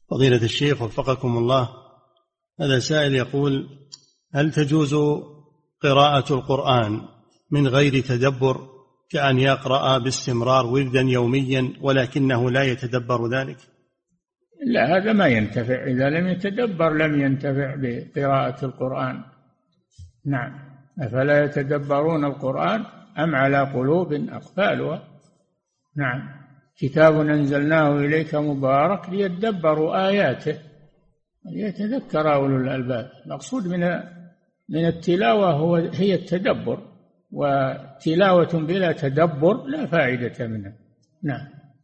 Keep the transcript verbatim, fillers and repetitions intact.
فضيلة الشيخ وفقكم الله، هذا سائل يقول: هل تجوز قراءة القرآن من غير تدبر، كأن يقرأ باستمرار وردا يوميا ولكنه لا يتدبر ذلك؟ لا، هذا ما ينتفع، إذا لم يتدبر لم ينتفع بقراءة القرآن. نعم. أفلا يتدبرون القرآن أم على قلوب أقفالها. نعم. كتاب أنزلناه إليك مبارك ليدبروا آياته ليتذكر أولو الألباب. المقصود من من التلاوة هو هي التدبر، وتلاوة بلا تدبر لا فائدة منها. نعم.